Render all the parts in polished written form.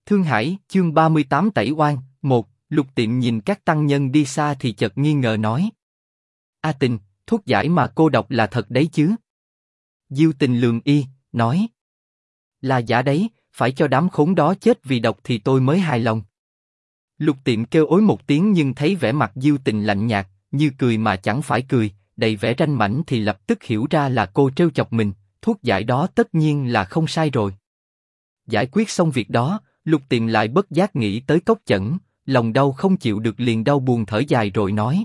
Thương Hải, chương 38 Tẩy Oan, 1, Lục Tiệm nhìn các tăng nhân đi xa thì chợt nghi ngờ nói. A Tình, thuốc giải mà cô độc là thật đấy chứ? Diêu Tình lườm y, nói. Là giả đấy, phải cho đám khốn đó chết vì độc thì tôi mới hài lòng. Lục Tiệm kêu ối một tiếng nhưng thấy vẻ mặt Diêu Tình lạnh nhạt, như cười mà chẳng phải cười, đầy vẻ ranh mãnh thì lập tức hiểu ra là cô trêu chọc mình, thuốc giải đó tất nhiên là không sai rồi. Giải quyết xong việc đó, Lục Tiệm lại bất giác nghĩ tới Cốc Chẩn, lòng đau không chịu được liền đau buồn thở dài rồi nói.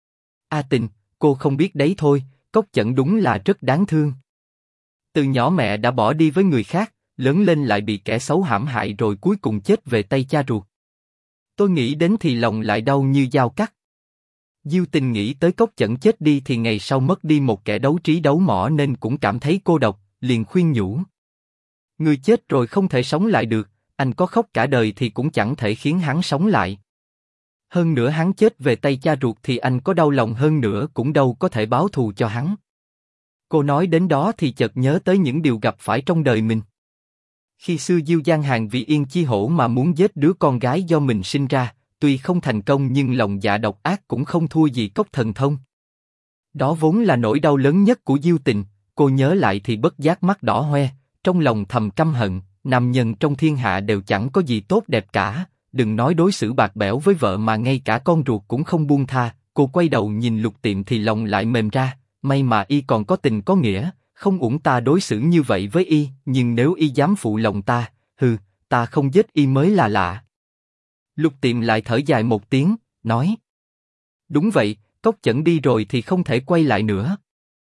A Tình, cô không biết đấy thôi, Cốc Chẩn đúng là rất đáng thương. Từ nhỏ mẹ đã bỏ đi với người khác, lớn lên lại bị kẻ xấu hãm hại rồi cuối cùng chết về tay cha ruột. Tôi nghĩ đến thì lòng lại đau như dao cắt. Diêu Tình nghĩ tới Cốc Chẩn chết đi thì ngày sau mất đi một kẻ đấu trí đấu mõ nên cũng cảm thấy cô độc, liền khuyên nhủ. Người chết rồi không thể sống lại được, anh có khóc cả đời thì cũng chẳng thể khiến hắn sống lại. Hơn nữa hắn chết về tay cha ruột thì anh có đau lòng hơn nữa cũng đâu có thể báo thù cho hắn. Cô nói đến đó thì chợt nhớ tới những điều gặp phải trong đời mình. Khi xưa Diêu Giang Hàn vì Yên Chi Hổ mà muốn giết đứa con gái do mình sinh ra, tuy không thành công nhưng lòng dạ độc ác cũng không thua gì Cốc Thần Thông. Đó vốn là nỗi đau lớn nhất của Diêu Tình, cô nhớ lại thì bất giác mắt đỏ hoe, trong lòng thầm căm hận, nam nhân trong thiên hạ đều chẳng có gì tốt đẹp cả, đừng nói đối xử bạc bẽo với vợ mà ngay cả con ruột cũng không buông tha. Cô quay đầu nhìn Lục Tiệm thì lòng lại mềm ra, may mà y còn có tình có nghĩa, không uổng ta đối xử như vậy với y, nhưng nếu y dám phụ lòng ta, ta không giết y mới là lạ. Lục Tiệm lại thở dài một tiếng, nói. Đúng vậy, Cốc Chẩn đi rồi thì không thể quay lại nữa.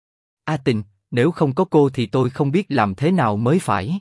A Tình, nếu không có cô thì tôi không biết làm thế nào mới phải.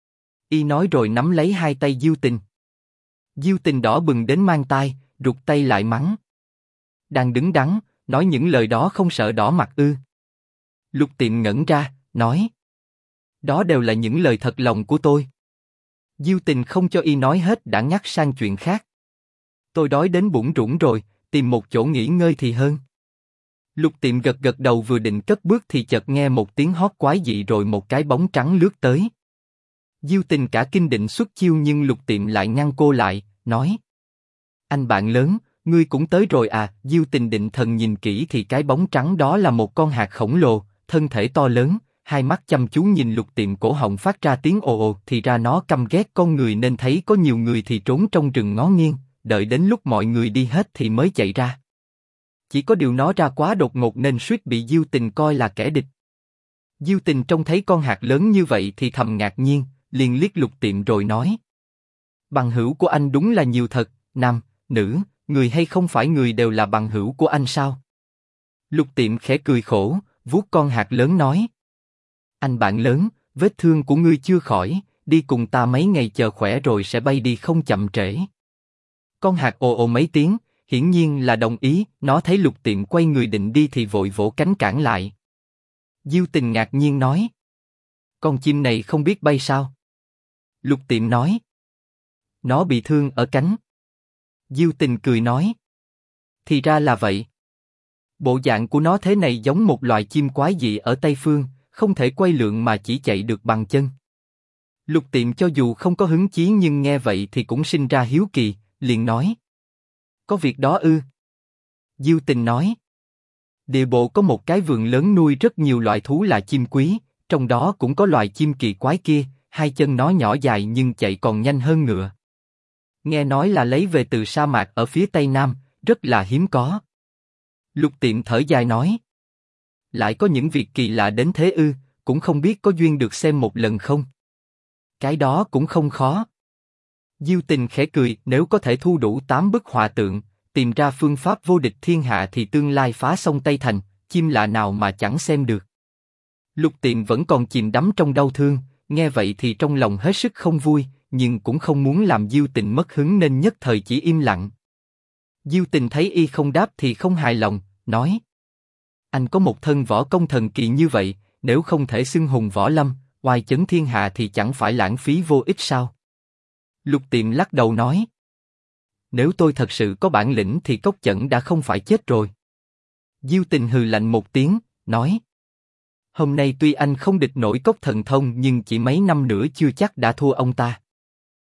Y nói rồi nắm lấy hai tay Diêu Tình. Diêu Tình đỏ bừng đến mang tai, rụt tay lại mắng. Đang đứng đắn, nói những lời đó không sợ đỏ mặt ư? Lục Tiệm ngẩn ra, nói. Đó đều là những lời thật lòng của tôi. Diêu Tình không cho y nói hết đã ngắt sang chuyện khác. Tôi đói đến bụng rủng rồi, tìm một chỗ nghỉ ngơi thì hơn. Lục Tiệm gật gật đầu vừa định cất bước thì chợt nghe một tiếng hót quái dị rồi một cái bóng trắng lướt tới. Diêu Tình cả kinh định xuất chiêu nhưng Lục Tiệm lại ngăn cô lại, nói. Anh bạn lớn, ngươi cũng tới rồi à? Diêu Tình định thần nhìn kỹ thì cái bóng trắng đó là một con hạt khổng lồ, thân thể to lớn, hai mắt chăm chú nhìn Lục Tiệm, cổ họng phát ra tiếng ồ ồ, thì ra nó căm ghét con người nên thấy có nhiều người thì trốn trong rừng ngó nghiêng, đợi đến lúc mọi người đi hết thì mới chạy ra. Chỉ có điều nó ra quá đột ngột nên suýt bị Diêu Tình coi là kẻ địch. Diêu Tình trông thấy con hạt lớn như vậy thì thầm ngạc nhiên, liền liếc Lục Tiệm rồi nói. Bằng hữu của anh đúng là nhiều thật, nam, nữ, người hay không phải người đều là bằng hữu của anh sao? Lục Tiệm khẽ cười khổ, vuốt con hạt lớn nói. Anh bạn lớn, vết thương của ngươi chưa khỏi, đi cùng ta mấy ngày chờ khỏe rồi sẽ bay đi không chậm trễ. Con hạt ồ ồ mấy tiếng, hiển nhiên là đồng ý, nó thấy Lục Tiệm quay người định đi thì vội vỗ cánh cản lại. Diêu Tình ngạc nhiên nói. Con chim này không biết bay sao? Lục Tiệm nói. Nó bị thương ở cánh. Diêu Tình cười nói. Thì ra là vậy. Bộ dạng của nó thế này giống một loài chim quái dị ở Tây Phương, không thể quay lượn mà chỉ chạy được bằng chân. Lục Tiệm cho dù không có hứng chí nhưng nghe vậy thì cũng sinh ra hiếu kỳ, liền nói. Có việc đó ư? Diêu Tình nói. Địa bộ có một cái vườn lớn nuôi rất nhiều loại thú là chim quý, trong đó cũng có loài chim kỳ quái kia, hai chân nó nhỏ dài nhưng chạy còn nhanh hơn ngựa. Nghe nói là lấy về từ sa mạc ở phía Tây Nam, rất là hiếm có. Lục Tiệm thở dài nói. Lại có những việc kỳ lạ đến thế ư, cũng không biết có duyên được xem một lần không? Cái đó cũng không khó. Diêu Tình khẽ cười, nếu có thể thu đủ 8 bức họa tượng, tìm ra phương pháp vô địch thiên hạ thì tương lai phá sông Tây Thành, chim lạ nào mà chẳng xem được. Lục Tiệm vẫn còn chìm đắm trong đau thương, nghe vậy thì trong lòng hết sức không vui, nhưng cũng không muốn làm Diêu Tình mất hứng nên nhất thời chỉ im lặng. Diêu Tình thấy y không đáp thì không hài lòng, nói. Anh có một thân võ công thần kỳ như vậy, nếu không thể xưng hùng võ lâm, oai chấn thiên hạ thì chẳng phải lãng phí vô ích sao? Lục Tiệm lắc đầu nói. Nếu tôi thật sự có bản lĩnh thì Cốc Chẩn đã không phải chết rồi. Diêu Tình hừ lạnh một tiếng, nói. Hôm nay tuy anh không địch nổi Cốc Thần Thông nhưng chỉ mấy năm nữa chưa chắc đã thua ông ta.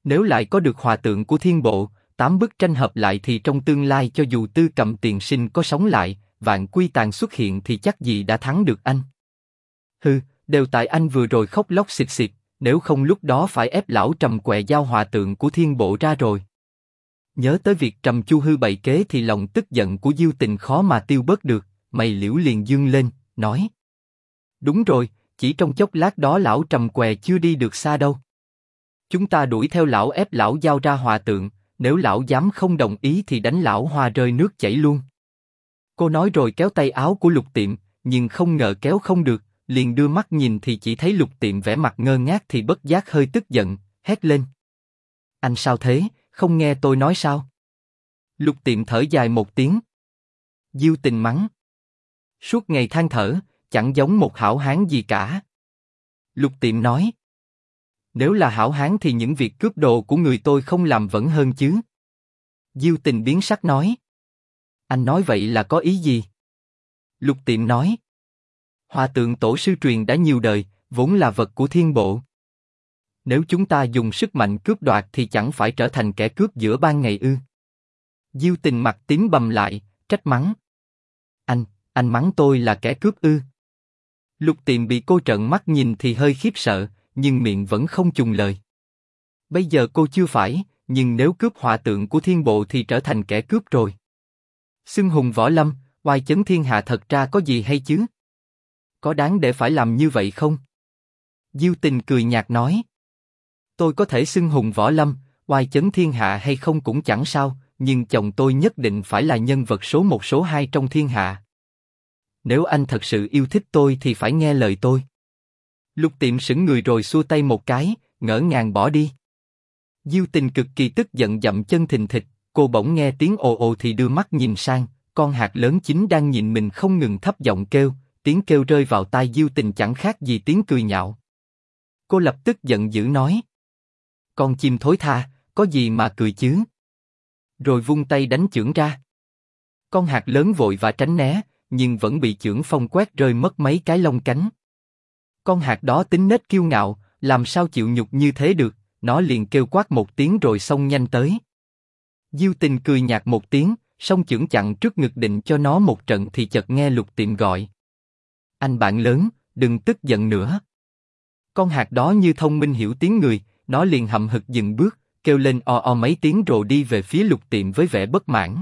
Nếu lại có được hòa tượng của thiên bộ, 8 bức tranh hợp lại thì trong tương lai cho dù Tư Cầm Tiền Sinh có sống lại, Vạn Quy Tàn xuất hiện thì chắc gì đã thắng được anh. Hừ, đều tại anh vừa rồi khóc lóc xịt xịt, nếu không lúc đó phải ép lão Trầm quẹ giao hòa tượng của thiên bộ ra rồi. Nhớ tới việc Trầm Chu Hư bày kế thì lòng tức giận của Diêu Tình khó mà tiêu bớt được, mày liễu liền dương lên, nói. Đúng rồi, chỉ trong chốc lát đó lão Trầm què chưa đi được xa đâu. Chúng ta đuổi theo lão ép lão giao ra hòa tượng, nếu lão dám không đồng ý thì đánh lão hoa rơi nước chảy luôn. Cô nói rồi kéo tay áo của Lục Tiệm, nhưng không ngờ kéo không được, liền đưa mắt nhìn thì chỉ thấy Lục Tiệm vẻ mặt ngơ ngác thì bất giác hơi tức giận, hét lên. Anh sao thế, không nghe tôi nói sao? Lục Tiệm thở dài một tiếng. Diêu Tình mắng. Suốt ngày than thở, chẳng giống một hảo hán gì cả. Lục Tiệm nói. Nếu là hảo hán thì những việc cướp đồ của người tôi không làm vẫn hơn chứ. Diêu Tình biến sắc nói. Anh nói vậy là có ý gì? Lục Tiệm nói. Hòa tượng tổ sư truyền đã nhiều đời, vốn là vật của thiên bộ. Nếu chúng ta dùng sức mạnh cướp đoạt thì chẳng phải trở thành kẻ cướp giữa ban ngày ư? Diêu Tình mặt tím bầm lại, trách mắng. Anh mắng tôi là kẻ cướp ư? Lục Tiệm bị cô trợn mắt nhìn thì hơi khiếp sợ, nhưng miệng vẫn không chùng lời. Bây giờ cô chưa phải, nhưng nếu cướp hòa tượng của thiên bộ thì trở thành kẻ cướp rồi. Xưng hùng võ lâm, oai chấn thiên hạ thật ra có gì hay chứ? Có đáng để phải làm như vậy không? Diêu Tình cười nhạt nói. Tôi có thể xưng hùng võ lâm, oai chấn thiên hạ hay không cũng chẳng sao, nhưng chồng tôi nhất định phải là nhân vật số 1 số 2 trong thiên hạ. Nếu anh thật sự yêu thích tôi thì phải nghe lời tôi. Lục Tiệm sững người rồi xua tay một cái, ngỡ ngàng bỏ đi. Diêu Tình cực kỳ tức giận dậm chân thình thịch, cô bỗng nghe tiếng ồ ồ thì đưa mắt nhìn sang, con hạt lớn chính đang nhìn mình không ngừng thấp giọng kêu, tiếng kêu rơi vào tai Diêu Tình chẳng khác gì tiếng cười nhạo. Cô lập tức giận dữ nói. Con chim thối tha, có gì mà cười chứ? Rồi vung tay đánh chưởng ra. Con hạt lớn vội vã tránh né, nhưng vẫn bị chưởng phong quét rơi mất mấy cái lông cánh. Con hạt đó tính nết kiêu ngạo, làm sao chịu nhục như thế được, nó liền kêu quát một tiếng rồi xông nhanh tới. Diêu Tình cười nhạt một tiếng, song chưởng chặn trước ngực định cho nó một trận thì chợt nghe Lục Tiệm gọi. Anh bạn lớn, đừng tức giận nữa. Con hạt đó như thông minh hiểu tiếng người, nó liền hậm hực dừng bước, kêu lên o o mấy tiếng rồi đi về phía Lục Tiệm với vẻ bất mãn.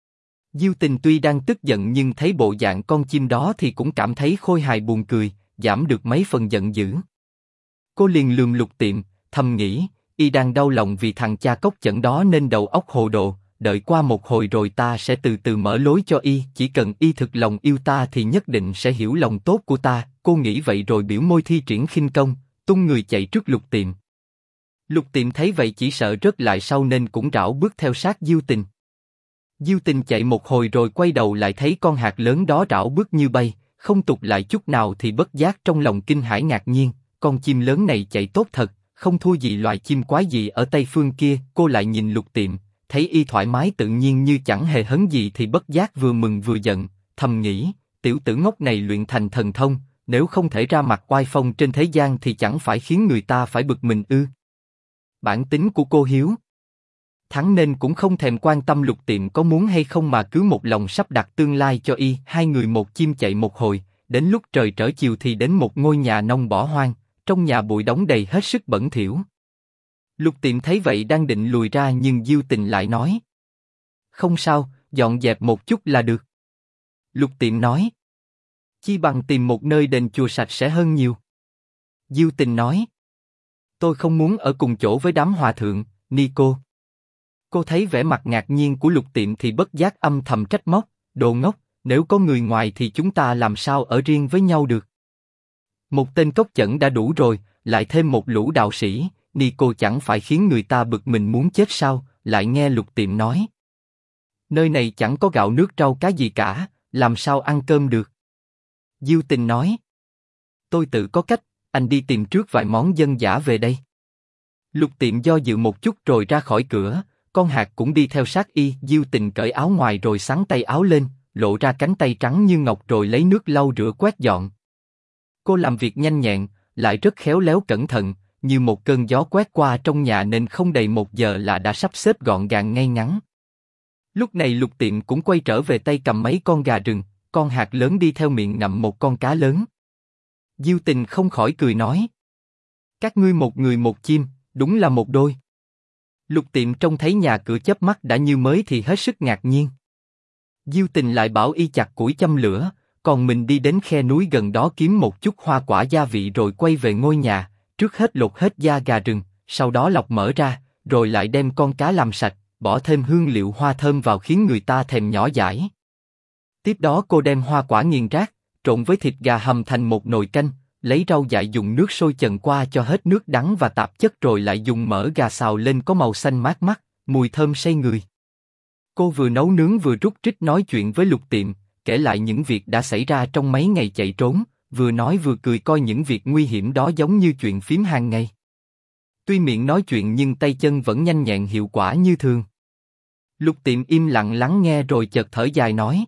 Diêu Tình tuy đang tức giận nhưng thấy bộ dạng con chim đó thì cũng cảm thấy khôi hài buồn cười, giảm được mấy phần giận dữ. Cô liền lườm Lục Tiệm, thầm nghĩ, y đang đau lòng vì thằng cha cốc chẩn đó nên đầu óc hồ đồ, đợi qua một hồi rồi ta sẽ từ từ mở lối cho y, chỉ cần y thực lòng yêu ta thì nhất định sẽ hiểu lòng tốt của ta. Cô nghĩ vậy rồi biểu môi thi triển khinh công, tung người chạy trước Lục Tiệm. Lục Tiệm thấy vậy chỉ sợ rớt lại sau nên cũng rảo bước theo sát Diêu Tình. Diêu Tình chạy một hồi rồi quay đầu lại thấy con hạt lớn đó rảo bước như bay, không tụt lại chút nào thì bất giác trong lòng kinh hãi ngạc nhiên, con chim lớn này chạy tốt thật, không thua gì loài chim quái dị ở Tây Phương kia. Cô lại nhìn Lục Tiệm, thấy y thoải mái tự nhiên như chẳng hề hấn gì thì bất giác vừa mừng vừa giận, thầm nghĩ, tiểu tử ngốc này luyện thành thần thông, nếu không thể ra mặt oai phong trên thế gian thì chẳng phải khiến người ta phải bực mình ư? Bản tính của cô hiếu thắng nên cũng không thèm quan tâm Lục Tiệm có muốn hay không mà cứ một lòng sắp đặt tương lai cho y. Hai người một chim chạy một hồi, đến lúc trời trở chiều thì đến một ngôi nhà nông bỏ hoang, trong nhà bụi đóng đầy hết sức bẩn thỉu. Lục Tiệm thấy vậy đang định lùi ra nhưng Diêu Tình lại nói. Không sao, dọn dẹp một chút là được. Lục Tiệm nói. Chi bằng tìm một nơi đền chùa sạch sẽ hơn nhiều. Diêu Tình nói. Tôi không muốn ở cùng chỗ với đám hòa thượng, Nico. Cô thấy vẻ mặt ngạc nhiên của Lục Tiệm thì bất giác âm thầm trách móc, đồ ngốc, nếu có người ngoài thì chúng ta làm sao ở riêng với nhau được. Một tên cốc chẩn đã đủ rồi, lại thêm một lũ đạo sĩ, Nico chẳng phải khiến người ta bực mình muốn chết sao? Lại nghe Lục Tiệm nói. Nơi này chẳng có gạo nước rau cá gì cả, làm sao ăn cơm được? Diêu Tình nói. Tôi tự có cách, anh đi tìm trước vài món dân dã về đây. Lục Tiệm do dự một chút rồi ra khỏi cửa, con hạt cũng đi theo sát y. Diêu Tình cởi áo ngoài rồi xắn tay áo lên, lộ ra cánh tay trắng như ngọc rồi lấy nước lau rửa quét dọn. Cô làm việc nhanh nhẹn, lại rất khéo léo cẩn thận, như một cơn gió quét qua trong nhà nên không đầy 1 giờ là đã sắp xếp gọn gàng ngay ngắn. Lúc này Lục Tiệm cũng quay trở về tay cầm mấy con gà rừng, con hạt lớn đi theo miệng ngậm một con cá lớn. Diêu Tình không khỏi cười nói: các ngươi một người một chim, đúng là một đôi. Lục Tiệm trông thấy nhà cửa chớp mắt đã như mới thì hết sức ngạc nhiên. Diêu Tình lại bảo y chặt củi châm lửa, còn mình đi đến khe núi gần đó kiếm một chút hoa quả gia vị rồi quay về ngôi nhà, trước hết lột hết da gà rừng, sau đó lọc mỡ ra, rồi lại đem con cá làm sạch, bỏ thêm hương liệu hoa thơm vào khiến người ta thèm nhỏ dãi. Tiếp đó cô đem hoa quả nghiền rác, trộn với thịt gà hầm thành một nồi canh, lấy rau dại dùng nước sôi chần qua cho hết nước đắng và tạp chất rồi lại dùng mỡ gà xào lên có màu xanh mát mắt, mùi thơm say người. Cô vừa nấu nướng vừa rút trích nói chuyện với Lục Tiệm, kể lại những việc đã xảy ra trong mấy ngày chạy trốn, vừa nói vừa cười coi những việc nguy hiểm đó giống như chuyện phím hàng ngày. Tuy miệng nói chuyện nhưng tay chân vẫn nhanh nhẹn hiệu quả như thường. Lục Tiệm im lặng lắng nghe rồi chợt thở dài nói: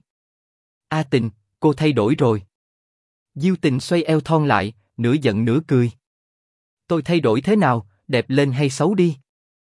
A Tình, cô thay đổi rồi. Diêu Tình xoay eo thon lại, nửa giận nửa cười. Tôi thay đổi thế nào, đẹp lên hay xấu đi?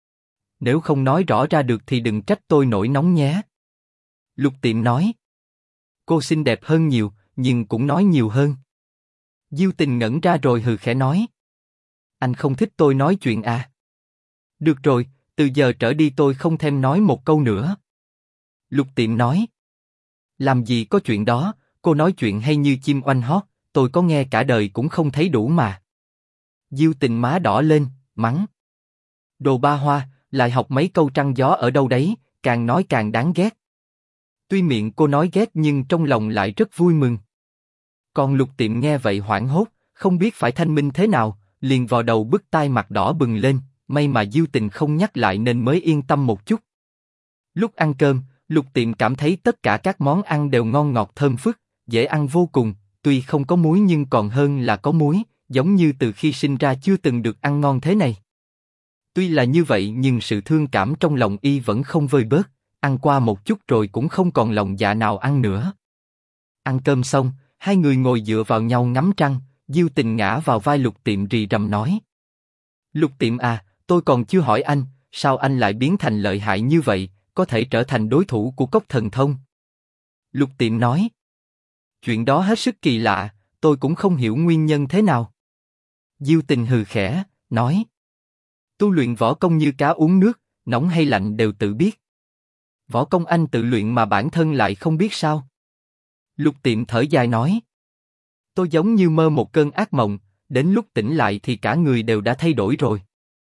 Nếu không nói rõ ra được thì đừng trách tôi nổi nóng nhé. Lục Tiệm nói: cô xinh đẹp hơn nhiều, nhưng cũng nói nhiều hơn. Diêu Tình ngẩn ra rồi hừ khẽ nói: anh không thích tôi nói chuyện à? Được rồi, từ giờ trở đi tôi không thèm nói một câu nữa. Lục Tiệm nói: làm gì có chuyện đó, cô nói chuyện hay như chim oanh hót, tôi có nghe cả đời cũng không thấy đủ mà. Diêu Tình má đỏ lên, mắng: đồ ba hoa, lại học mấy câu trăng gió ở đâu đấy, càng nói càng đáng ghét. Tuy miệng cô nói ghét nhưng trong lòng lại rất vui mừng. Còn Lục Tiệm nghe vậy hoảng hốt, không biết phải thanh minh thế nào, liền vò đầu bứt tai mặt đỏ bừng lên, may mà Diêu Tình không nhắc lại nên mới yên tâm một chút. Lúc ăn cơm, Lục Tiệm cảm thấy tất cả các món ăn đều ngon ngọt thơm phức, dễ ăn vô cùng, tuy không có muối nhưng còn hơn là có muối, giống như từ khi sinh ra chưa từng được ăn ngon thế này. Tuy là như vậy nhưng sự thương cảm trong lòng y vẫn không vơi bớt, ăn qua một chút rồi cũng không còn lòng dạ nào ăn nữa. Ăn cơm xong, hai người ngồi dựa vào nhau ngắm trăng, Diêu Tình ngã vào vai Lục Tiệm rì rầm nói: Lục Tiệm à, tôi còn chưa hỏi anh, sao anh lại biến thành lợi hại như vậy, có thể trở thành đối thủ của Cốc Thần Thông? Lục Tiệm nói: chuyện đó hết sức kỳ lạ, tôi cũng không hiểu nguyên nhân thế nào. Diêu Tình hừ khẽ, nói: tu luyện võ công như cá uống nước, nóng hay lạnh đều tự biết. Võ công anh tự luyện mà bản thân lại không biết sao? Lục Tiệm thở dài nói: tôi giống như mơ một cơn ác mộng, đến lúc tỉnh lại thì cả người đều đã thay đổi rồi.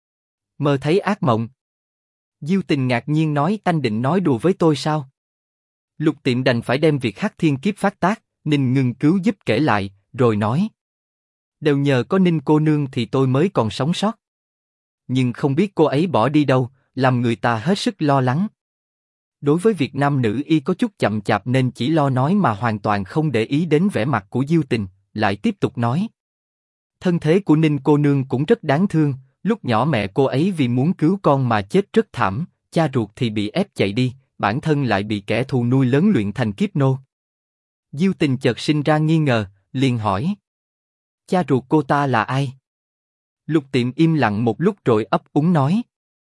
Mơ thấy ác mộng? Diêu Tình ngạc nhiên nói: anh định nói đùa với tôi sao? Lục Tiệm đành phải đem việc Hắc Thiên Kiếp phát tác, Ninh Ngưng cứu giúp kể lại, rồi nói: đều nhờ có Ninh cô nương thì tôi mới còn sống sót. Nhưng không biết cô ấy bỏ đi đâu, làm người ta hết sức lo lắng. Đối với việc nam nữ y có chút chậm chạp nên chỉ lo nói mà hoàn toàn không để ý đến vẻ mặt của Diêu Tình, lại tiếp tục nói: thân thế của Ninh cô nương cũng rất đáng thương, lúc nhỏ mẹ cô ấy vì muốn cứu con mà chết rất thảm, cha ruột thì bị ép chạy đi, bản thân lại bị kẻ thù nuôi lớn luyện thành kiếp nô. Diêu Tình chợt sinh ra nghi ngờ, liền hỏi: cha ruột cô ta là ai? Lục Tiệm im lặng một lúc rồi ấp úng nói: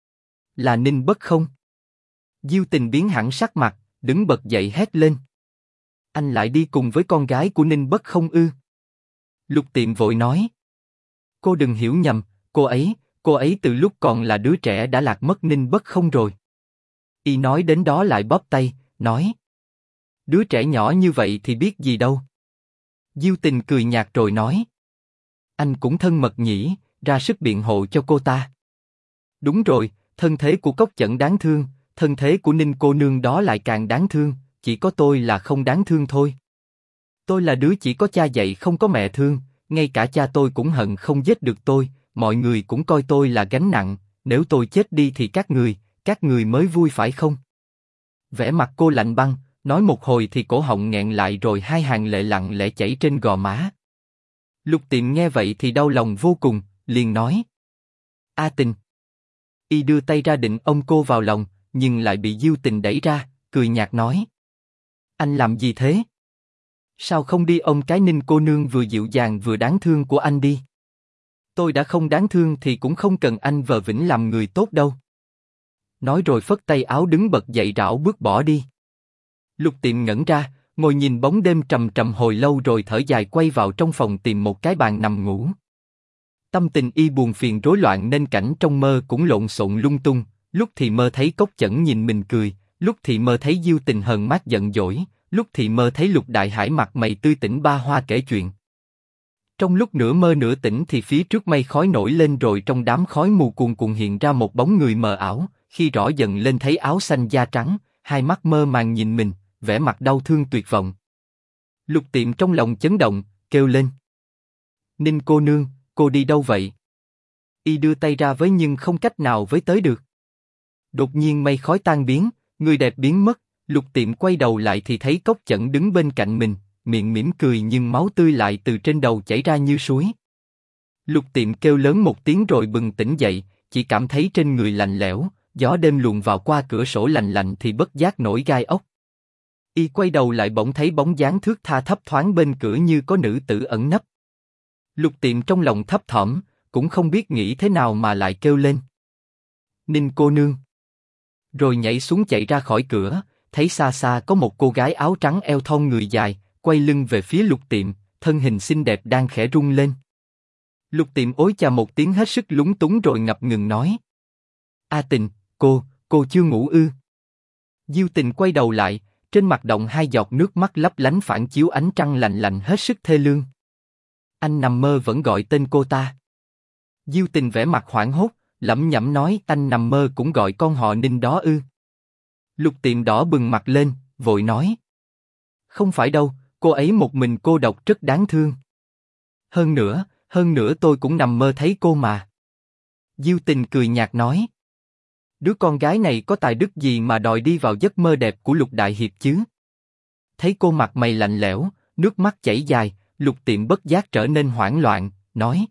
là Ninh Bất Không. Diêu Tình biến hẳn sắc mặt, đứng bật dậy hét lên: anh lại đi cùng với con gái của Ninh Bất Không ư? Lục Tiệm vội nói: cô đừng hiểu nhầm, cô ấy từ lúc còn là đứa trẻ đã lạc mất Ninh Bất Không rồi. Y nói đến đó lại bóp tay, nói: đứa trẻ nhỏ như vậy thì biết gì đâu. Diêu Tình cười nhạt rồi nói: anh cũng thân mật nhỉ, ra sức biện hộ cho cô ta. Đúng rồi, thân thế của Cốc Chẩn đáng thương, thân thế của Ninh cô nương đó lại càng đáng thương, chỉ có tôi là không đáng thương thôi. Tôi là đứa chỉ có cha dạy không có mẹ thương, ngay cả cha tôi cũng hận không giết được tôi, mọi người cũng coi tôi là gánh nặng, nếu tôi chết đi thì các người mới vui phải không? Vẻ mặt cô lạnh băng, nói một hồi thì cổ họng nghẹn lại rồi hai hàng lệ lặng lẽ chảy trên gò má. Lục Tiệm nghe vậy thì đau lòng vô cùng, liền nói: A Tình. Y đưa tay ra định ôm cô vào lòng, nhưng lại bị Diêu Tình đẩy ra, cười nhạt nói: anh làm gì thế? Sao không đi ôm cái Ninh cô nương vừa dịu dàng vừa đáng thương của anh đi? Tôi đã không đáng thương thì cũng không cần anh vờ vĩnh làm người tốt đâu. Nói rồi phất tay áo đứng bật dậy rảo bước bỏ đi. Lục Tiệm ngẩn ra, ngồi nhìn bóng đêm trầm trầm hồi lâu rồi thở dài quay vào trong phòng tìm một cái bàn nằm ngủ. Tâm tình y buồn phiền rối loạn nên cảnh trong mơ cũng lộn xộn lung tung, lúc thì mơ thấy Cốc Chẩn nhìn mình cười, lúc thì mơ thấy Diêu Tình hờn mát giận dỗi, lúc thì mơ thấy Lục Đại Hải mặt mày tươi tỉnh ba hoa kể chuyện. Trong lúc nửa mơ nửa tỉnh thì phía trước mây khói nổi lên rồi trong đám khói mù cuồn cuộn hiện ra một bóng người mờ ảo, khi rõ dần lên thấy áo xanh da trắng, hai mắt mơ màng nhìn mình, vẻ mặt đau thương tuyệt vọng. Lục Tiệm trong lòng chấn động, kêu lên. Ninh cô nương, cô đi đâu vậy? Y đưa tay ra với nhưng không cách nào với tới được. Đột nhiên mây khói tan biến, người đẹp biến mất, Lục Tiệm quay đầu lại thì thấy Cốc Chẩn đứng bên cạnh mình, miệng mỉm cười nhưng máu tươi lại từ trên đầu chảy ra như suối. Lục Tiệm kêu lớn một tiếng rồi bừng tỉnh dậy, chỉ cảm thấy trên người lạnh lẽo, gió đêm luồn vào qua cửa sổ lạnh lạnh thì bất giác nổi gai ốc. Y quay đầu lại bỗng thấy bóng dáng thướt tha thấp thoáng bên cửa như có nữ tử ẩn nấp. Lục Tiệm trong lòng thấp thỏm, cũng không biết nghĩ thế nào mà lại kêu lên. Ninh cô nương. Rồi nhảy xuống chạy ra khỏi cửa, thấy xa xa có một cô gái áo trắng eo thon người dài, quay lưng về phía Lục Tiệm, thân hình xinh đẹp đang khẽ rung lên. Lục Tiệm ối chà một tiếng hết sức lúng túng rồi ngập ngừng nói. A Tình, cô chưa ngủ ư? Diêu Tình quay đầu lại, trên mặt đọng hai giọt nước mắt lấp lánh phản chiếu ánh trăng lạnh lạnh hết sức thê lương. Anh nằm mơ vẫn gọi tên cô ta. Diêu Tình vẻ mặt hoảng hốt, lẩm nhẩm nói anh nằm mơ cũng gọi con họ Ninh đó ư? Lục Tiệm đỏ bừng mặt lên, vội nói. Không phải đâu, cô ấy một mình cô độc rất đáng thương. Hơn nữa tôi cũng nằm mơ thấy cô mà. Diêu Tình cười nhạt nói. Đứa con gái này có tài đức gì mà đòi đi vào giấc mơ đẹp của Lục Đại Hiệp chứ? Thấy cô mặt mày lạnh lẽo, nước mắt chảy dài, Lục Tiệm bất giác trở nên hoảng loạn, nói.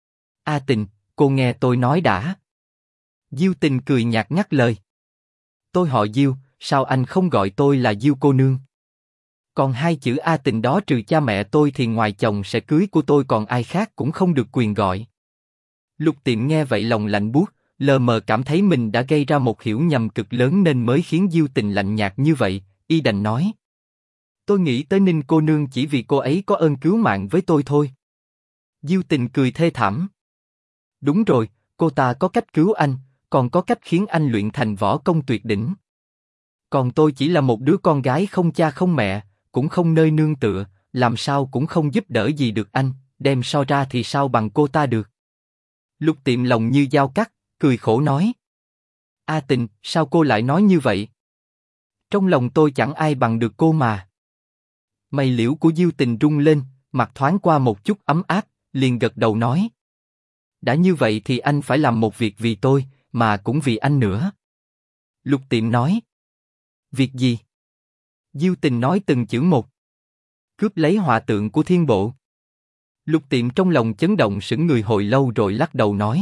A Tình, cô nghe tôi nói đã. Diêu Tình cười nhạt ngắt lời. Tôi họ Diêu, sao anh không gọi tôi là Diêu cô nương? Còn hai chữ A Tình đó trừ cha mẹ tôi thì ngoài chồng sẽ cưới của tôi còn ai khác cũng không được quyền gọi. Lục Tiệm nghe vậy lòng lạnh buốt, lờ mờ cảm thấy mình đã gây ra một hiểu nhầm cực lớn nên mới khiến Diêu Tình lạnh nhạt như vậy, y đành nói. Tôi nghĩ tới Ninh cô nương chỉ vì cô ấy có ơn cứu mạng với tôi thôi. Diêu Tình cười thê thảm. Đúng rồi, cô ta có cách cứu anh, còn có cách khiến anh luyện thành võ công tuyệt đỉnh. Còn tôi chỉ là một đứa con gái không cha không mẹ, cũng không nơi nương tựa, làm sao cũng không giúp đỡ gì được anh, đem so ra thì sao bằng cô ta được. Lục Tiệm lòng như dao cắt, cười khổ nói. A Tình, sao cô lại nói như vậy? Trong lòng tôi chẳng ai bằng được cô mà. Mày liễu của Diêu Tình rung lên, mặt thoáng qua một chút ấm áp, liền gật đầu nói. Đã như vậy thì anh phải làm một việc vì tôi, mà cũng vì anh nữa. Lục Tiệm nói. Việc gì? Diêu Tình nói từng chữ một. Cướp lấy hòa tượng của Thiên Bộ. Lục Tiệm trong lòng chấn động sững người hồi lâu rồi lắc đầu nói.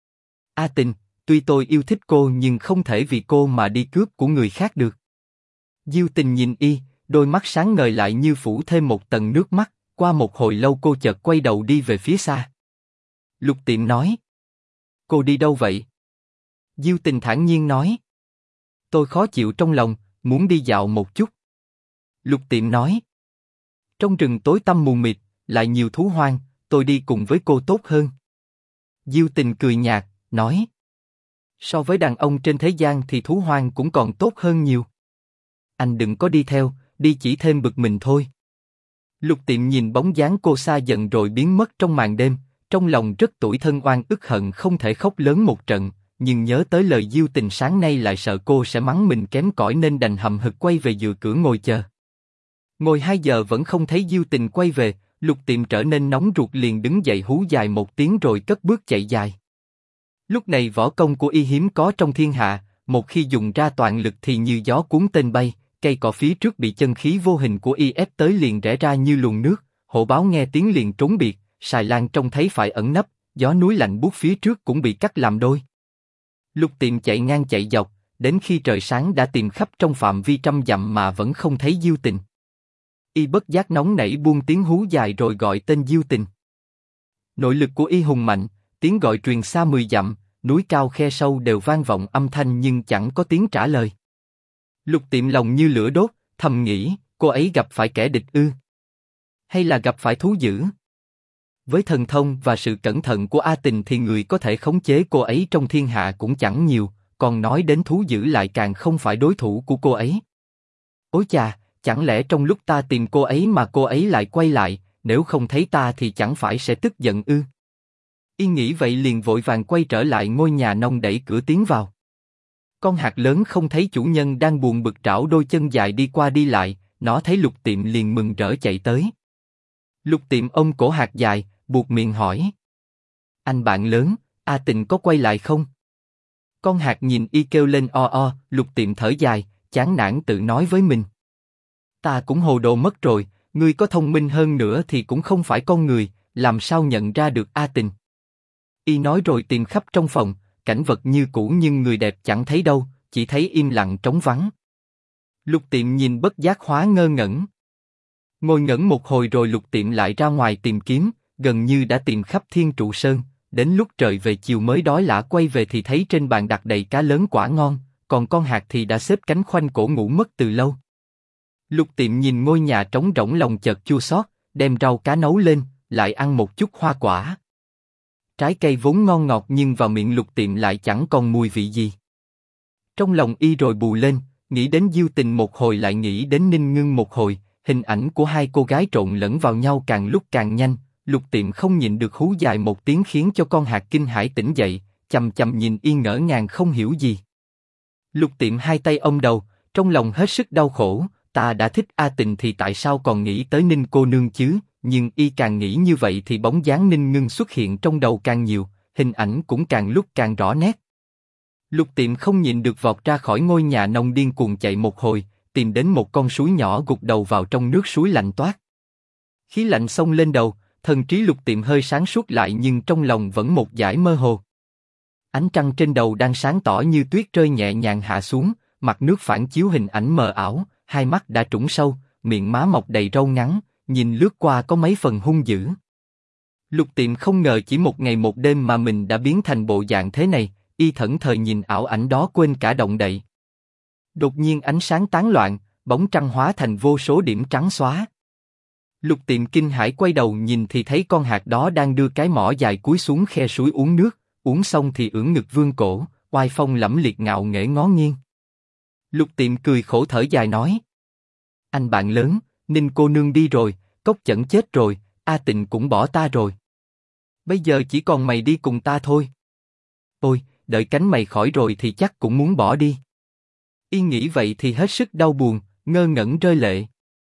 A Tình, tuy tôi yêu thích cô nhưng không thể vì cô mà đi cướp của người khác được. Diêu Tình nhìn y, đôi mắt sáng ngời lại như phủ thêm một tầng nước mắt, qua một hồi lâu cô chợt quay đầu đi về phía xa. Lục Tiệm nói. Cô đi đâu vậy? Diêu Tình thản nhiên nói. Tôi khó chịu trong lòng, muốn đi dạo một chút. Lục Tiệm nói. Trong rừng tối tăm mù mịt, lại nhiều thú hoang, tôi đi cùng với cô tốt hơn. Diêu Tình cười nhạt, nói. So với đàn ông trên thế gian thì thú hoang cũng còn tốt hơn nhiều. Anh đừng có đi theo, đi chỉ thêm bực mình thôi. Lục Tiệm nhìn bóng dáng cô xa dần rồi biến mất trong màn đêm, trong lòng rất tủi thân oan ức hận không thể khóc lớn một trận, nhưng nhớ tới lời Diêu Tình sáng nay lại sợ cô sẽ mắng mình kém cỏi nên đành hậm hực quay về dựa cửa ngồi chờ. Ngồi 2 giờ vẫn không thấy Diêu Tình quay về, Lục Tiệm trở nên nóng ruột liền đứng dậy hú dài một tiếng rồi cất bước chạy dài. Lúc này võ công của y hiếm có trong thiên hạ, một khi dùng ra toàn lực thì như gió cuốn tên bay, cây cỏ phía trước bị chân khí vô hình của y ép tới liền rẽ ra như luồng nước, hổ báo nghe tiếng liền trốn biệt, Sài Lan trông thấy phải ẩn nấp, gió núi lạnh buốt phía trước cũng bị cắt làm đôi. Lục Tiệm chạy ngang chạy dọc, đến khi trời sáng đã tìm khắp trong phạm vi 100 dặm mà vẫn không thấy Diêu Tình. Y bất giác nóng nảy buông tiếng hú dài rồi gọi tên Diêu Tình. Nội lực của y hùng mạnh, tiếng gọi truyền xa 10 dặm, núi cao khe sâu đều vang vọng âm thanh nhưng chẳng có tiếng trả lời. Lục Tiệm lòng như lửa đốt, thầm nghĩ, cô ấy gặp phải kẻ địch ư? Hay là gặp phải thú dữ? Với thần thông và sự cẩn thận của A Tình thì người có thể khống chế cô ấy trong thiên hạ cũng chẳng nhiều, còn nói đến thú dữ lại càng không phải đối thủ của cô ấy. Ôi chà, chẳng lẽ trong lúc ta tìm cô ấy mà cô ấy lại quay lại, nếu không thấy ta thì chẳng phải sẽ tức giận ư? Y nghĩ vậy liền vội vàng quay trở lại ngôi nhà nông đẩy cửa tiến vào. Con hạt lớn không thấy chủ nhân đang buồn bực trảo đôi chân dài đi qua đi lại, nó thấy Lục Tiệm liền mừng rỡ chạy tới. Lục Tiệm ôm cổ hạt dài, buột miệng hỏi. Anh bạn lớn, A Tình có quay lại không? Con hạt nhìn y kêu lên o o, Lục Tiệm thở dài, chán nản tự nói với mình. Ta cũng hồ đồ mất rồi, ngươi có thông minh hơn nữa thì cũng không phải con người, làm sao nhận ra được A Tình? Y nói rồi tìm khắp trong phòng, cảnh vật như cũ nhưng người đẹp chẳng thấy đâu, chỉ thấy im lặng trống vắng. Lục Tiệm nhìn bất giác hóa ngơ ngẩn. Ngồi ngẩn một hồi rồi Lục Tiệm lại ra ngoài tìm kiếm, gần như đã tìm khắp Thiên Trụ Sơn, đến lúc trời về chiều mới đói lả quay về thì thấy trên bàn đặt đầy cá lớn quả ngon, còn con hạt thì đã xếp cánh khoanh cổ ngủ mất từ lâu. Lục Tiệm nhìn ngôi nhà trống rỗng lòng chợt chua xót, đem rau cá nấu lên, lại ăn một chút hoa quả. Trái cây vốn ngon ngọt nhưng vào miệng Lục Tiệm lại chẳng còn mùi vị gì. Trong lòng y rồi bù lên, nghĩ đến Diêu Tình một hồi lại nghĩ đến Ninh Ngưng một hồi, hình ảnh của hai cô gái trộn lẫn vào nhau càng lúc càng nhanh. Lục Tiệm không nhịn được hú dài một tiếng khiến cho con hạt kinh hãi tỉnh dậy, chằm chằm nhìn y ngỡ ngàng không hiểu gì. Lục Tiệm hai tay ôm đầu, trong lòng hết sức đau khổ. Ta đã thích A Tình thì tại sao còn nghĩ tới Ninh cô nương chứ? Nhưng y càng nghĩ như vậy thì bóng dáng Ninh Ngưng xuất hiện trong đầu càng nhiều, hình ảnh cũng càng lúc càng rõ nét. Lục Tiệm không nhịn được vọt ra khỏi ngôi nhà nông điên cuồng chạy một hồi, tìm đến một con suối nhỏ gục đầu vào trong nước suối lạnh toát. Khí lạnh xông lên đầu, thần trí Lục Tiệm hơi sáng suốt lại nhưng trong lòng vẫn một dải mơ hồ. Ánh trăng trên đầu đang sáng tỏ như tuyết rơi nhẹ nhàng hạ xuống, mặt nước phản chiếu hình ảnh mờ ảo, hai mắt đã trũng sâu, miệng má mọc đầy râu ngắn, nhìn lướt qua có mấy phần hung dữ. Lục Tiệm không ngờ chỉ một ngày một đêm mà mình đã biến thành bộ dạng thế này, y thẫn thờ nhìn ảo ảnh đó quên cả động đậy. Đột nhiên ánh sáng tán loạn, bóng trăng hóa thành vô số điểm trắng xóa. Lục Tiệm kinh hãi quay đầu nhìn thì thấy con hạt đó đang đưa cái mỏ dài cúi xuống khe suối uống nước, uống xong thì ưỡn ngực vươn cổ, oai phong lẫm liệt ngạo nghễ ngó nghiêng. Lục Tiệm cười khổ thở dài nói: Anh bạn lớn, Ninh cô nương đi rồi, Cốc Chẩn chết rồi, A Tình cũng bỏ ta rồi. Bây giờ chỉ còn mày đi cùng ta thôi. Ôi, đợi cánh mày khỏi rồi thì chắc cũng muốn bỏ đi. Y nghĩ vậy thì hết sức đau buồn, ngơ ngẩn rơi lệ.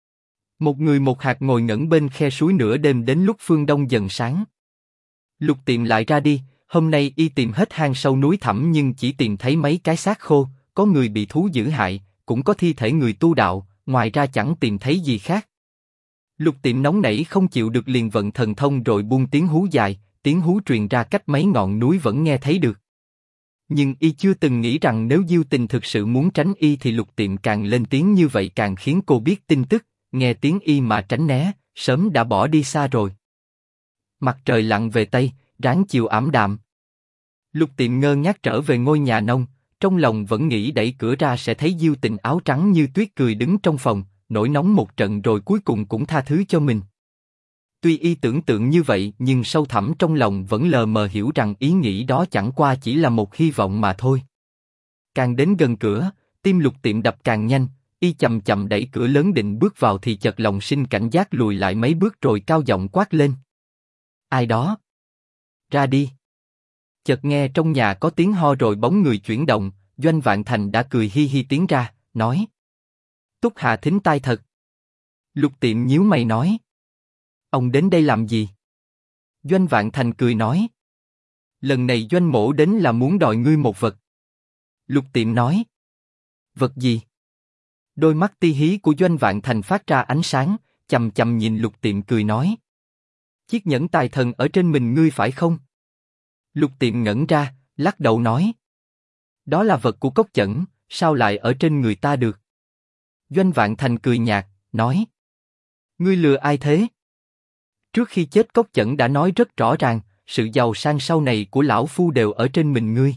Một người một hạt ngồi ngẩn bên khe suối nửa đêm đến lúc phương đông dần sáng. Lục Tiệm lại ra đi, hôm nay y tìm hết hang sâu núi thẳm nhưng chỉ tìm thấy mấy cái xác khô, có người bị thú dữ hại, cũng có thi thể người tu đạo, ngoài ra chẳng tìm thấy gì khác. Lục Tiệm nóng nảy không chịu được liền vận thần thông rồi buông tiếng hú dài, tiếng hú truyền ra cách mấy ngọn núi vẫn nghe thấy được. Nhưng y chưa từng nghĩ rằng nếu Diêu Tình thực sự muốn tránh y thì Lục Tiệm càng lên tiếng như vậy càng khiến cô biết tin tức, nghe tiếng y mà tránh né, sớm đã bỏ đi xa rồi. Mặt trời lặn về tây, ráng chiều ảm đạm. Lục Tiệm ngơ ngác trở về ngôi nhà nông, trong lòng vẫn nghĩ đẩy cửa ra sẽ thấy Diêu Tình áo trắng như tuyết cười đứng trong phòng, nổi nóng một trận rồi cuối cùng cũng tha thứ cho mình. Tuy y tưởng tượng như vậy nhưng sâu thẳm trong lòng vẫn lờ mờ hiểu rằng ý nghĩ đó chẳng qua chỉ là một hy vọng mà thôi. Càng đến gần cửa, tim Lục Tiệm đập càng nhanh, y chậm chậm đẩy cửa lớn định bước vào thì chợt lòng sinh cảnh giác lùi lại mấy bước rồi cao giọng quát lên: Ai đó? Ra đi! Chợt nghe trong nhà có tiếng ho rồi bóng người chuyển động, Doanh Vạn Thành đã cười hi hi tiến ra, nói: Túc Hà thính tai thật. Lục Tiệm nhíu mày nói: Ông đến đây làm gì? Doanh Vạn Thành cười nói: Lần này Doanh mỗ đến là muốn đòi ngươi một vật. Lục Tiệm nói: Vật gì? Đôi mắt ti hí của Doanh Vạn Thành phát ra ánh sáng, chằm chằm nhìn Lục Tiệm cười nói: Chiếc nhẫn tài thần ở trên mình ngươi phải không? Lục Tiệm ngẩn ra, lắc đầu nói: Đó là vật của Cốc Chẩn, sao lại ở trên người ta được? Doanh Vạn Thành cười nhạt, nói: Ngươi lừa ai thế? Trước khi chết Cốc Chẩn đã nói rất rõ ràng, sự giàu sang sau này của lão phu đều ở trên mình ngươi.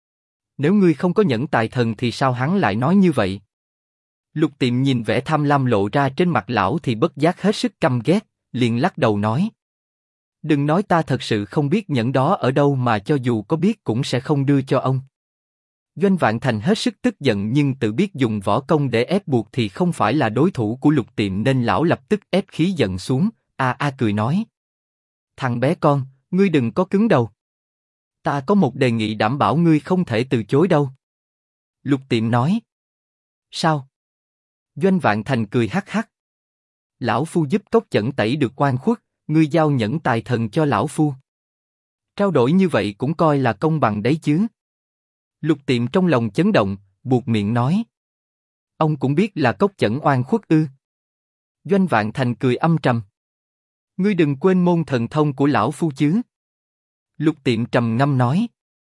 Nếu ngươi không có nhẫn tài thần thì sao hắn lại nói như vậy? Lục Tiệm nhìn vẻ tham lam lộ ra trên mặt lão thì bất giác hết sức căm ghét, liền lắc đầu nói. Đừng nói ta thật sự không biết nhẫn đó ở đâu mà cho dù có biết cũng sẽ không đưa cho ông. Doanh Vạn Thành hết sức tức giận nhưng tự biết dùng võ công để ép buộc thì không phải là đối thủ của Lục Tiệm nên lão lập tức ép khí giận xuống, cười nói. Thằng bé con, ngươi đừng có cứng đầu. Ta có một đề nghị đảm bảo ngươi không thể từ chối đâu. Lục Tiệm nói. Sao? Doanh Vạn Thành cười hắc hắc. Lão phu giúp Cốc Chẩn tẩy được oan khuất, ngươi giao nhẫn tài thần cho lão phu. Trao đổi như vậy cũng coi là công bằng đấy chứ. Lục Tiệm trong lòng chấn động, buột miệng nói. Ông cũng biết là Cốc Chẩn oan khuất ư? Doanh Vạn Thành cười âm trầm. Ngươi đừng quên môn thần thông của lão phu chứ. Lục Tiệm trầm ngâm nói.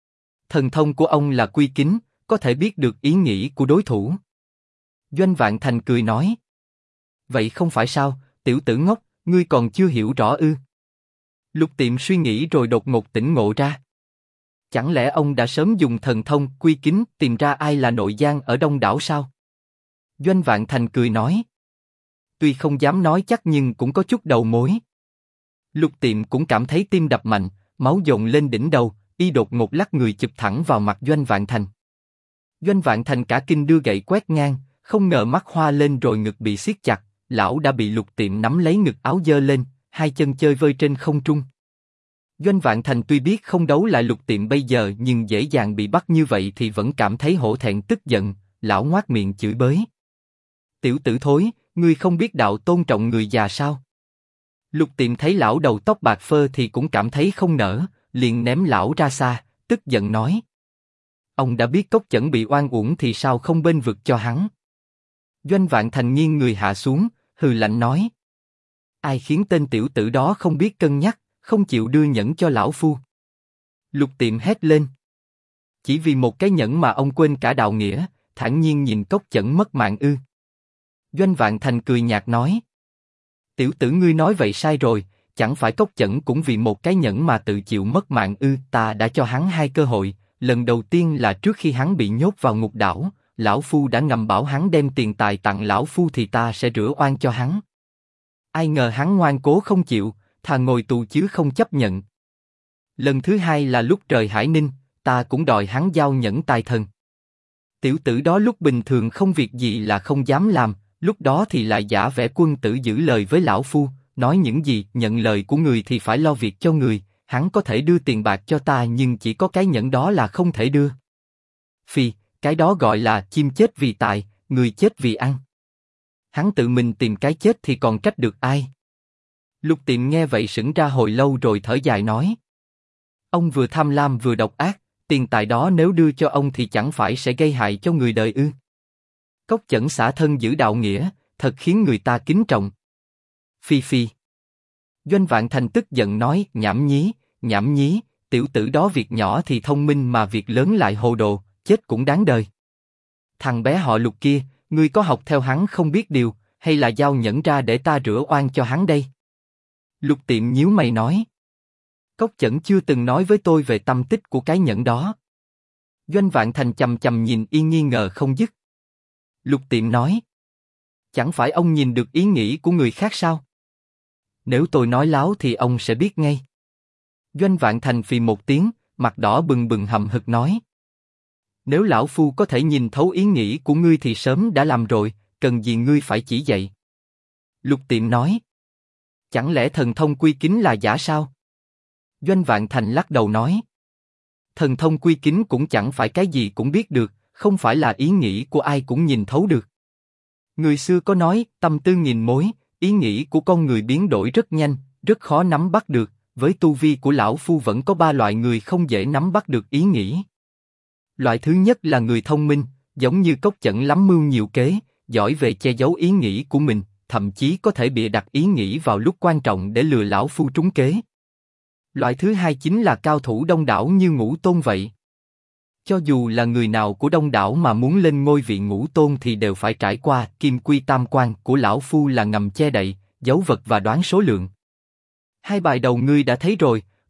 Thần thông của ông là quy kính, có thể biết được ý nghĩ của đối thủ. Doanh Vạn Thành cười nói. Vậy không phải sao, tiểu tử ngốc, ngươi còn chưa hiểu rõ ư? Lục Tiệm suy nghĩ rồi đột ngột tỉnh ngộ ra. Chẳng lẽ ông đã sớm dùng thần thông quy kính tìm ra ai là nội gián ở Đông Đảo sao? Doanh Vạn Thành cười nói. Tuy không dám nói chắc nhưng cũng có chút đầu mối. Lục Tiệm cũng cảm thấy tim đập mạnh, máu dồn lên đỉnh đầu, y đột ngột lắc người chụp thẳng vào mặt Doanh Vạn Thành. Doanh Vạn Thành cả kinh đưa gậy quét ngang, không ngờ mắt hoa lên rồi ngực bị siết chặt, lão đã bị Lục Tiệm nắm lấy ngực áo giơ lên, hai chân chơi vơi trên không trung. Doanh Vạn Thành tuy biết không đấu lại Lục Tiệm bây giờ nhưng dễ dàng bị bắt như vậy thì vẫn cảm thấy hổ thẹn tức giận, lão ngoác miệng chửi bới. Tiểu tử thối, ngươi không biết đạo tôn trọng người già sao? Lục Tiệm thấy lão đầu tóc bạc phơ thì cũng cảm thấy không nỡ, liền ném lão ra xa, tức giận nói. Ông đã biết Cốc Chẩn bị oan uổng thì sao không bênh vực cho hắn? Doanh Vạn Thành nghiêng người hạ xuống, hừ lạnh nói. Ai khiến tên tiểu tử đó không biết cân nhắc, không chịu đưa nhẫn cho lão phu? Lục Tiệm hét lên. Chỉ vì một cái nhẫn mà ông quên cả đạo nghĩa, thản nhiên nhìn Cốc Chẩn mất mạng ư? Doanh Vạn Thành cười nhạt nói. Tiểu tử ngươi nói vậy sai rồi, chẳng phải Cốc Chẩn cũng vì một cái nhẫn mà tự chịu mất mạng ư? Ta đã cho hắn hai cơ hội, lần đầu tiên là trước khi hắn bị nhốt vào ngục đảo, lão phu đã ngầm bảo hắn đem tiền tài tặng lão phu thì ta sẽ rửa oan cho hắn. Ai ngờ hắn ngoan cố không chịu, thà ngồi tù chứ không chấp nhận. Lần thứ hai là lúc trời hải ninh, ta cũng đòi hắn giao nhẫn tài thần. Tiểu tử đó lúc bình thường không việc gì là không dám làm, lúc đó thì lại giả vẻ quân tử giữ lời với lão phu, nói những gì nhận lời của người thì phải lo việc cho người, hắn có thể đưa tiền bạc cho ta nhưng chỉ có cái nhẫn đó là không thể đưa. Phi, cái đó gọi là chim chết vì tài, người chết vì ăn. Hắn tự mình tìm cái chết thì còn trách được ai? Lục Tiệm nghe vậy sững ra hồi lâu rồi thở dài nói. Ông vừa tham lam vừa độc ác, tiền tài đó nếu đưa cho ông thì chẳng phải sẽ gây hại cho người đời ư? Cốc Chẩn xả thân giữ đạo nghĩa, thật khiến người ta kính trọng. Phi. Doanh Vạn Thành tức giận nói, nhảm nhí, tiểu tử đó việc nhỏ thì thông minh mà việc lớn lại hồ đồ, chết cũng đáng đời. Thằng bé họ Lục kia, ngươi có học theo hắn không biết điều, hay là giao nhẫn ra để ta rửa oan cho hắn đây? Lục Tiệm nhíu mày nói. Cốc Chẩn chưa từng nói với tôi về tâm tích của cái nhẫn đó. Doanh Vạn Thành chầm chầm nhìn y nghi ngờ không dứt. Lục Tiệm nói. Chẳng phải ông nhìn được ý nghĩ của người khác sao? Nếu tôi nói láo thì ông sẽ biết ngay. Doanh Vạn Thành phì một tiếng, mặt đỏ bừng bừng hậm hực nói. Nếu lão phu có thể nhìn thấu ý nghĩ của ngươi thì sớm đã làm rồi, cần gì ngươi phải chỉ dạy? Lục Tiệm nói. Chẳng lẽ thần thông quy kính là giả sao? Doanh Vạn Thành lắc đầu nói. Thần thông quy kính cũng chẳng phải cái gì cũng biết được, không phải là ý nghĩ của ai cũng nhìn thấu được. Người xưa có nói, tâm tư nghìn mối, ý nghĩ của con người biến đổi rất nhanh, rất khó nắm bắt được, với tu vi của lão phu vẫn có 3 loại người không dễ nắm bắt được ý nghĩ. Loại thứ nhất là người thông minh, giống như Cốc Chẩn lắm mưu nhiều kế, giỏi về che giấu ý nghĩ của mình, thậm chí có thể bịa đặt ý nghĩ vào lúc quan trọng để lừa lão phu trúng kế. Loại thứ hai chính là cao thủ Đông Đảo như Ngũ Tôn vậy. Cho dù là người nào của Đông Đảo mà muốn lên ngôi vị Ngũ Tôn thì đều phải trải qua Kim Quy Tam Quan của lão phu là ngầm che đậy, giấu vật và đoán số lượng. Hai bài đầu ngươi đã thấy rồi,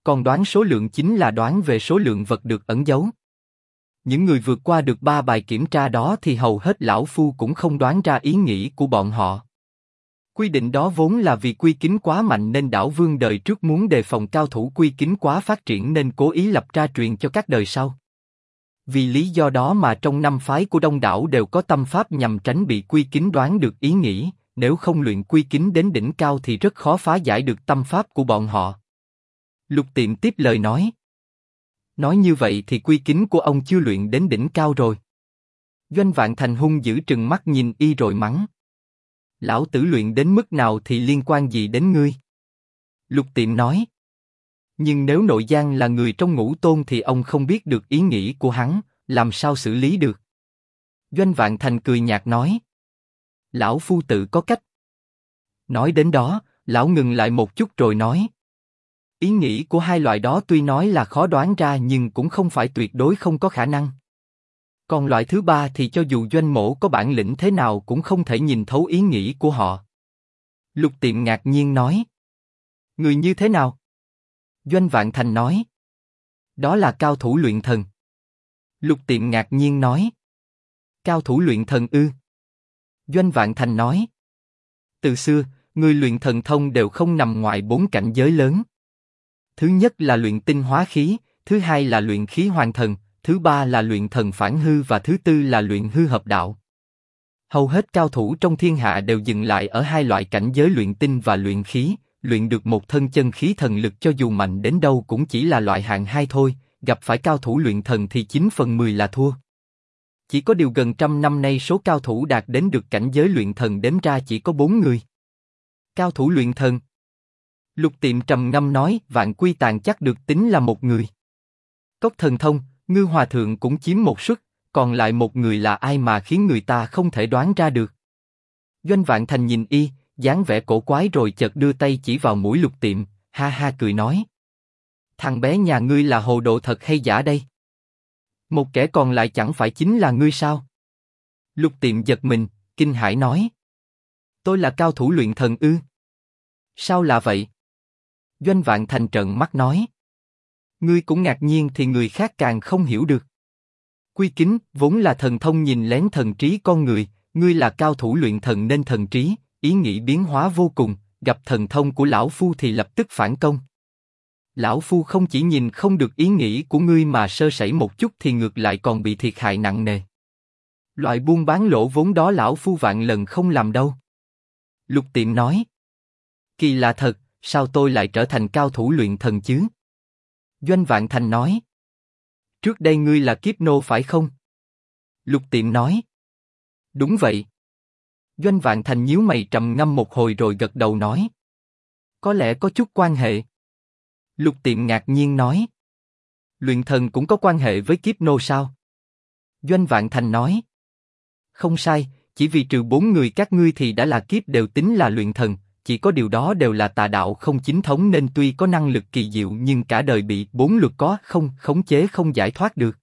còn đoán số lượng chính là đoán về số lượng vật được ẩn giấu. Những người vượt qua được 3 bài kiểm tra đó thì hầu hết lão phu cũng không đoán ra ý nghĩ của bọn họ. Quy định đó vốn là vì quy kính quá mạnh nên đảo vương đời trước muốn đề phòng cao thủ quy kính quá phát triển nên cố ý lập ra truyền cho các đời sau. Vì lý do đó mà trong 5 phái của Đông đảo đều có tâm pháp nhằm tránh bị quy kính đoán được ý nghĩ, nếu không luyện quy kính đến đỉnh cao thì rất khó phá giải được tâm pháp của bọn họ. Lục Tiệm tiếp lời nói. Nói như vậy thì quy kính của ông chưa luyện đến đỉnh cao rồi. Doanh Vạn Thành hung dữ trừng mắt nhìn y rồi mắng. Lão tử luyện đến mức nào thì liên quan gì đến ngươi? Lục Tiệm nói. Nhưng nếu Nội Giang là người trong Ngũ Tôn thì ông không biết được ý nghĩ của hắn, làm sao xử lý được? Doanh Vạn Thành cười nhạt nói. Lão phu tự có cách. Nói đến đó, lão ngừng lại một chút rồi nói. Ý nghĩ của hai loại đó tuy nói là khó đoán ra nhưng cũng không phải tuyệt đối không có khả năng. Còn loại thứ ba thì cho dù Doanh Mỗ có bản lĩnh thế nào cũng không thể nhìn thấu ý nghĩ của họ. Lục Tiệm ngạc nhiên nói. Người như thế nào? Doanh Vạn Thành nói. Đó là cao thủ luyện thần. Lục Tiệm ngạc nhiên nói. Cao thủ luyện thần ư? Doanh Vạn Thành nói. Từ xưa, người luyện thần thông đều không nằm ngoài 4 cảnh giới lớn. Thứ nhất là luyện tinh hóa khí, thứ hai là luyện khí hoàn thần, thứ ba là luyện thần phản hư và thứ tư là luyện hư hợp đạo. Hầu hết cao thủ trong thiên hạ đều dừng lại ở hai loại cảnh giới luyện tinh và luyện khí, luyện được một thân chân khí thần lực cho dù mạnh đến đâu cũng chỉ là loại hạng 2 thôi, gặp phải cao thủ luyện thần thì 9 phần 10 là thua. Chỉ có điều gần trăm năm nay số cao thủ đạt đến được cảnh giới luyện thần đếm ra chỉ có 4 người. Cao thủ luyện thần. Lục Tiệm trầm ngâm nói, Vạn Quy Tàn chắc được tính là một người. Cốc Thần Thông, Ngư Hòa Thượng cũng chiếm một suất, còn lại một người là ai mà khiến người ta không thể đoán ra được. Doanh Vạn Thành nhìn y, dáng vẻ cổ quái rồi chợt đưa tay chỉ vào mũi Lục Tiệm, ha ha cười nói. Thằng bé nhà ngươi là hồ đồ thật hay giả đây? Một kẻ còn lại chẳng phải chính là ngươi sao? Lục Tiệm giật mình, kinh hãi nói. Tôi là cao thủ luyện thần ư? Sao là vậy? Doanh Vạn Thành trợn mắt nói. Ngươi cũng ngạc nhiên thì người khác càng không hiểu được. Quy kính vốn là thần thông nhìn lén thần trí con người, ngươi là cao thủ luyện thần nên thần trí, ý nghĩ biến hóa vô cùng, gặp thần thông của lão phu thì lập tức phản công. Lão phu không chỉ nhìn không được ý nghĩ của ngươi mà sơ sẩy một chút thì ngược lại còn bị thiệt hại nặng nề. Loại buôn bán lỗ vốn đó lão phu vạn lần không làm đâu. Lục Tiệm nói. Kỳ lạ thật, sao tôi lại trở thành cao thủ luyện thần chứ? Doanh Vạn Thành nói. Trước đây ngươi là kiếp nô phải không? Lục Tiệm nói. Đúng vậy. Doanh Vạn Thành nhíu mày trầm ngâm một hồi rồi gật đầu nói. Có lẽ có chút quan hệ. Lục Tiệm ngạc nhiên nói. Luyện thần cũng có quan hệ với kiếp nô sao? Doanh Vạn Thành nói. Không sai, chỉ vì trừ 4 người các ngươi thì đã là kiếp đều tính là luyện thần, chỉ có điều đó đều là tà đạo không chính thống nên tuy có năng lực kỳ diệu nhưng cả đời bị 4 luật có không khống chế không giải thoát được.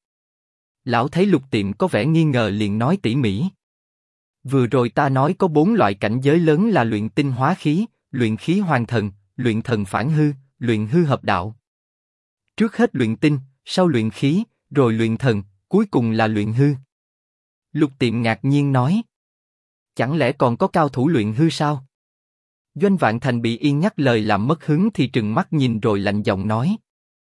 Lão thấy Lục Tiệm có vẻ nghi ngờ liền nói tỉ mỉ. Vừa rồi ta nói có 4 loại cảnh giới lớn là luyện tinh hóa khí, luyện khí hoàn thần, luyện thần phản hư, luyện hư hợp đạo. Trước hết luyện tinh, sau luyện khí, rồi luyện thần, cuối cùng là luyện hư. Lục Tiệm ngạc nhiên nói. Chẳng lẽ còn có cao thủ luyện hư sao? Doanh Vạn Thành bị y nhắc lời làm mất hứng thì trừng mắt nhìn rồi lạnh giọng nói.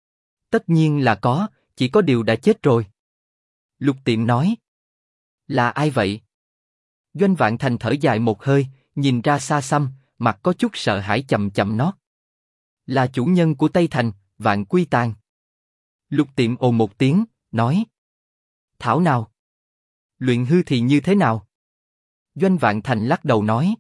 Tất nhiên là có, chỉ có điều đã chết rồi. Lục Tiệm nói. Là ai vậy? Doanh Vạn Thành thở dài một hơi, nhìn ra xa xăm, mặt có chút sợ hãi chậm chậm nót. Là chủ nhân của Tây Thành, Vạn Quy Tàn. Lục Tiệm ồ một tiếng, nói. Thảo nào? Luyện hư thì như thế nào? Doanh Vạn Thành lắc đầu nói.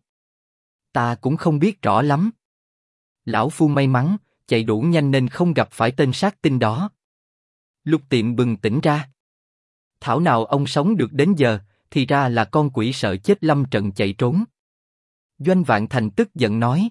Ta cũng không biết rõ lắm. Lão phu may mắn, chạy đủ nhanh nên không gặp phải tên sát tinh đó. Lục Tiệm bừng tỉnh ra. Thảo nào ông sống được đến giờ, thì ra là con quỷ sợ chết lâm trận chạy trốn. Doanh Vạn Thành tức giận nói.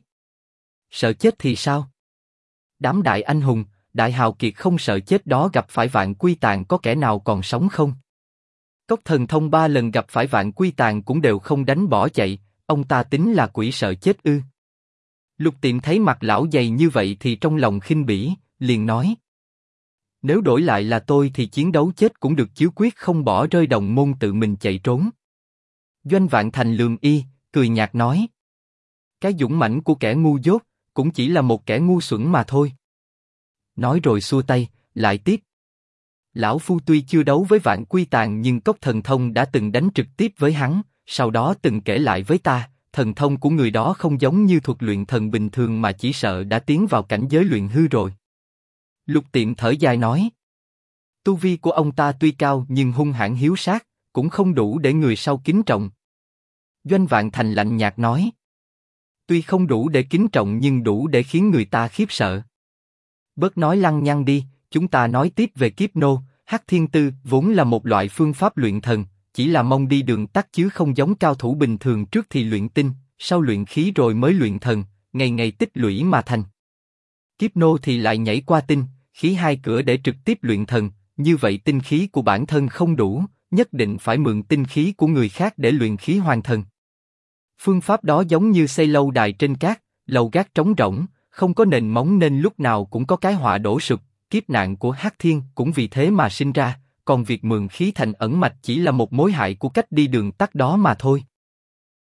Sợ chết thì sao? Đám đại anh hùng, đại hào kiệt không sợ chết đó gặp phải Vạn Quy Tàn có kẻ nào còn sống không? Cốc Thần Thông 3 lần gặp phải Vạn Quy Tàn cũng đều không đánh bỏ chạy, ông ta tính là quỷ sợ chết ư? Lục Tiệm thấy mặt lão dày như vậy thì trong lòng khinh bỉ, liền nói. Nếu đổi lại là tôi thì chiến đấu chết cũng được chứ quyết không bỏ rơi đồng môn tự mình chạy trốn. Doanh Vạn Thành lườm y, cười nhạt nói. Cái dũng mãnh của kẻ ngu dốt, cũng chỉ là một kẻ ngu xuẩn mà thôi. Nói rồi xua tay, lại tiếp. Lão Phu tuy chưa đấu với Vạn Quy Tàng nhưng cốc thần thông đã từng đánh trực tiếp với hắn, sau đó từng kể lại với ta, thần thông của người đó không giống như thuật luyện thần bình thường mà chỉ sợ đã tiến vào cảnh giới luyện hư rồi. Lục Tiệm thở dài nói. Tu vi của ông ta tuy cao nhưng hung hãn hiếu sát, cũng không đủ để người sau kính trọng. Doanh Vạn Thành lạnh nhạt nói. Tuy không đủ để kính trọng nhưng đủ để khiến người ta khiếp sợ. Bớt nói lăng nhăng đi, chúng ta nói tiếp về kiếp nô. Hắc Thiên Tư vốn là một loại phương pháp luyện thần, chỉ là mong đi đường tắt chứ không giống cao thủ bình thường trước thì luyện tinh, sau luyện khí rồi mới luyện thần, ngày ngày tích lũy mà thành. Kiếp nô thì lại nhảy qua tinh, khí hai cửa để trực tiếp luyện thần, như vậy tinh khí của bản thân không đủ, nhất định phải mượn tinh khí của người khác để luyện khí hoàn thần. Phương pháp đó giống như xây lâu đài trên cát, lầu gác trống rỗng, không có nền móng nên lúc nào cũng có cái họa đổ sụp. Kiếp nạn của Hắc Thiên cũng vì thế mà sinh ra, còn việc mượn khí thành ẩn mạch chỉ là một mối hại của cách đi đường tắt đó mà thôi.